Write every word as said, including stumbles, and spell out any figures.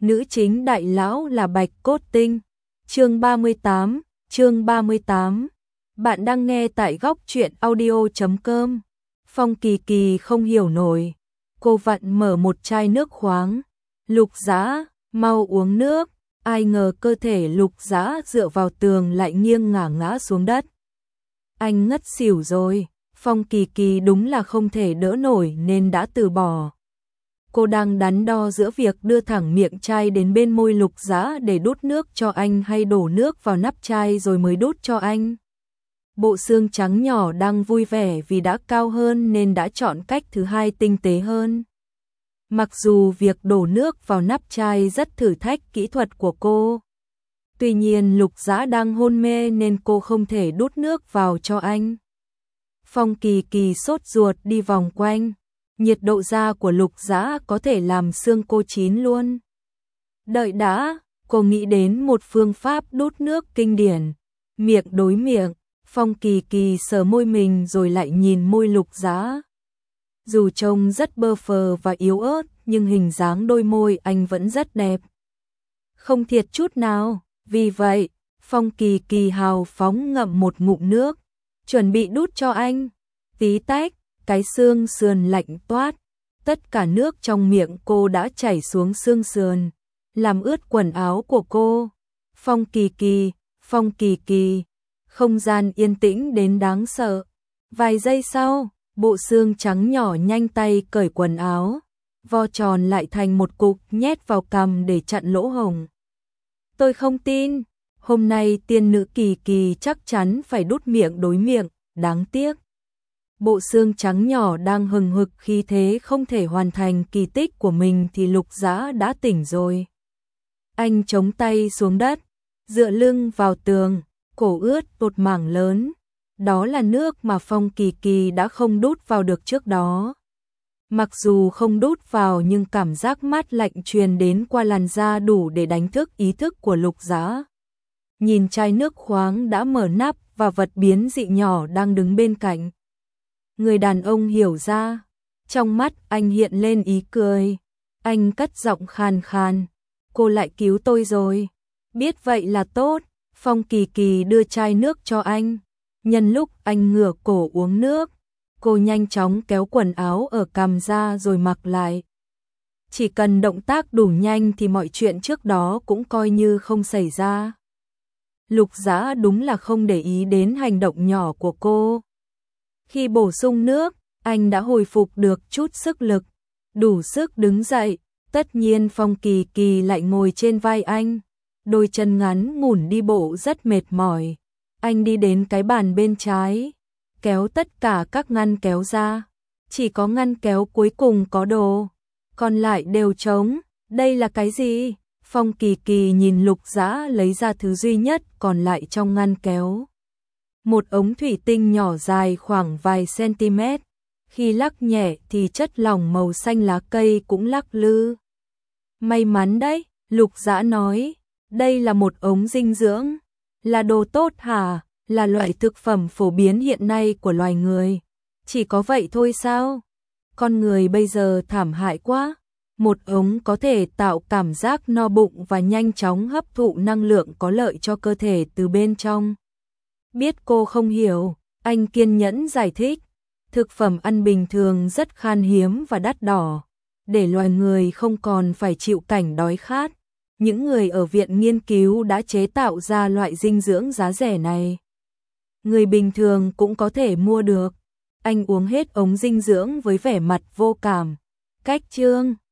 nữ chính đại lão là Bạch Cốt Tinh. Chương ba mươi tám, chương ba mươi tám. Bạn đang nghe tại góc truyện audio chấm com. Phong Kỳ Kỳ không hiểu nổi. Cô vặn mở một chai nước khoáng. Lục Dã, mau uống nước. Ai ngờ cơ thể Lục Dã dựa vào tường lại nghiêng ngả ngã xuống đất. Anh ngất xỉu rồi. Phong Kỳ Kỳ đúng là không thể đỡ nổi nên đã từ bỏ. Cô đang đắn đo giữa việc đưa thẳng miệng chai đến bên môi Lục Dã để đút nước cho anh hay đổ nước vào nắp chai rồi mới đút cho anh. Bộ xương trắng nhỏ đang vui vẻ vì đã cao hơn nên đã chọn cách thứ hai tinh tế hơn. Mặc dù việc đổ nước vào nắp chai rất thử thách kỹ thuật của cô. Tuy nhiên Lục Dã đang hôn mê nên cô không thể đút nước vào cho anh. Phong Kỳ Kỳ sốt ruột đi vòng quanh. Nhiệt độ da của Lục Dã có thể làm xương cô chín luôn. Đợi đã, cô nghĩ đến một phương pháp đút nước kinh điển. Miệng đối miệng, Phong Kỳ Kỳ sờ môi mình rồi lại nhìn môi Lục Dã. Dù trông rất bơ phờ và yếu ớt, nhưng hình dáng đôi môi anh vẫn rất đẹp. Không thiệt chút nào, vì vậy, Phong Kỳ Kỳ hào phóng ngậm một ngụm nước, chuẩn bị đút cho anh. Tí tách, cái xương sườn lạnh toát, tất cả nước trong miệng cô đã chảy xuống xương sườn, làm ướt quần áo của cô. Phong Kỳ Kỳ, Phong Kỳ Kỳ, không gian yên tĩnh đến đáng sợ. Vài giây sau, bộ xương trắng nhỏ nhanh tay cởi quần áo, vo tròn lại thành một cục nhét vào cằm để chặn lỗ hổng. Tôi không tin, hôm nay tiên nữ Kỳ Kỳ chắc chắn phải đút miệng đối miệng, đáng tiếc. Bộ xương trắng nhỏ đang hừng hực khí thế không thể hoàn thành kỳ tích của mình thì Lục Dã đã tỉnh rồi. Anh chống tay xuống đất, dựa lưng vào tường, cổ ướt một mảng lớn. Đó là nước mà Phong Kỳ Kỳ đã không đút vào được trước đó. Mặc dù không đút vào nhưng cảm giác mát lạnh truyền đến qua làn da đủ để đánh thức ý thức của Lục Dã. Nhìn chai nước khoáng đã mở nắp và vật biến dị nhỏ đang đứng bên cạnh. Người đàn ông hiểu ra, trong mắt anh hiện lên ý cười. Anh cất giọng khàn khàn, cô lại cứu tôi rồi. Biết vậy là tốt. Phong Kỳ Kỳ đưa chai nước cho anh. Nhân lúc anh ngửa cổ uống nước, cô nhanh chóng kéo quần áo ở cằm ra rồi mặc lại. Chỉ cần động tác đủ nhanh thì mọi chuyện trước đó cũng coi như không xảy ra. Lục Dã đúng là không để ý đến hành động nhỏ của cô. Khi bổ sung nước, anh đã hồi phục được chút sức lực, đủ sức đứng dậy. Tất nhiên Phong Kỳ Kỳ lại ngồi trên vai anh, đôi chân ngắn ngủn đi bộ rất mệt mỏi. Anh đi đến cái bàn bên trái, kéo tất cả các ngăn kéo ra. Chỉ có ngăn kéo cuối cùng có đồ, còn lại đều trống. Đây là cái gì? Phong Kỳ Kỳ nhìn Lục Dã lấy ra thứ duy nhất còn lại trong ngăn kéo. Một ống thủy tinh nhỏ dài khoảng vài cm. Khi lắc nhẹ thì chất lỏng màu xanh lá cây cũng lắc lư. May mắn đấy, Lục Dã nói. Đây là một ống dinh dưỡng. Là đồ tốt hả? Là loại thực phẩm phổ biến hiện nay của loài người. Chỉ có vậy thôi sao? Con người bây giờ thảm hại quá. Một ống có thể tạo cảm giác no bụng và nhanh chóng hấp thụ năng lượng có lợi cho cơ thể từ bên trong. Biết cô không hiểu, anh kiên nhẫn giải thích. Thực phẩm ăn bình thường rất khan hiếm và đắt đỏ. Để loài người không còn phải chịu cảnh đói khát, những người ở viện nghiên cứu đã chế tạo ra loại dinh dưỡng giá rẻ này. Người bình thường cũng có thể mua được. Anh uống hết ống dinh dưỡng với vẻ mặt vô cảm. Cách chương